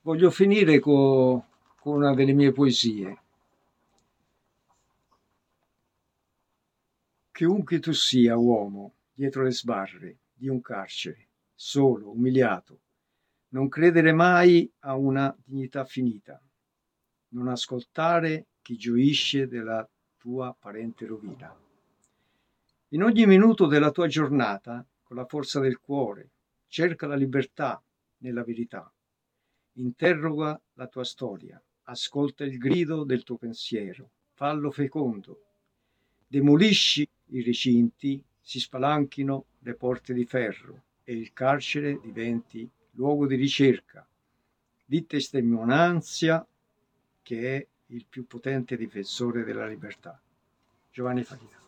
Voglio finire con una delle mie poesie. Chiunque tu sia, uomo, dietro le sbarre di un carcere, solo, umiliato, non credere mai a una dignità finita, non ascoltare chi gioisce della tua apparente rovina. In ogni minuto della tua giornata, con la forza del cuore, cerca la libertà nella verità. Interroga la tua storia, ascolta il grido del tuo pensiero, fallo fecondo. Demolisci i recinti, si spalanchino le porte di ferro e il carcere diventi luogo di ricerca, di testimonianza che è il più potente difensore della libertà. Giovanni Farina.